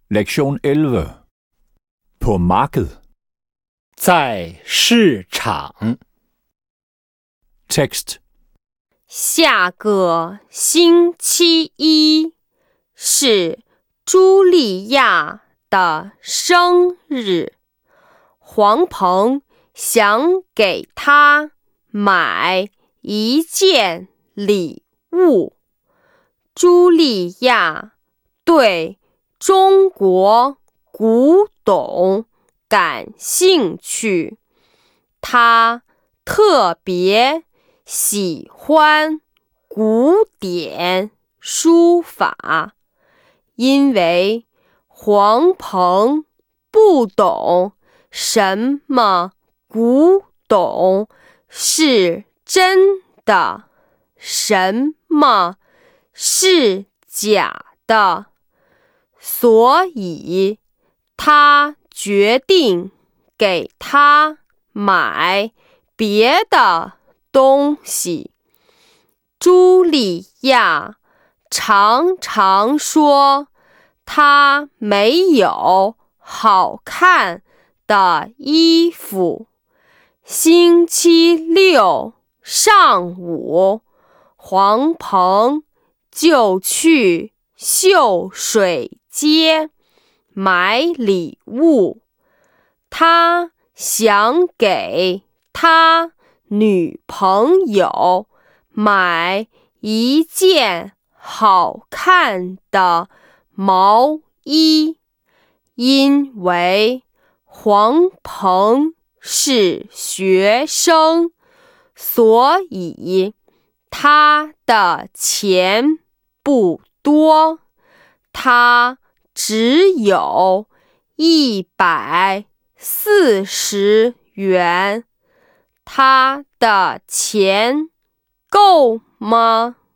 Lektion 11. På marked. 在市场。 Tekst. 下个星期一是茱莉亚的生日，黄鹏想给她买一件礼物。茱莉亚对中国古董感兴趣，她特别喜欢古典书法，因为黄鹏不懂什么古董是真的，什么是假的，所以他决定给他买别的东西。茱莉亚常常说她没有好看的衣服。星期六上午，黄鹏就去秀水街买礼物。他想给他女朋友买一件好看的毛衣，因为黄鹏是学生，所以他的钱不多，他只有140元。他的钱够吗？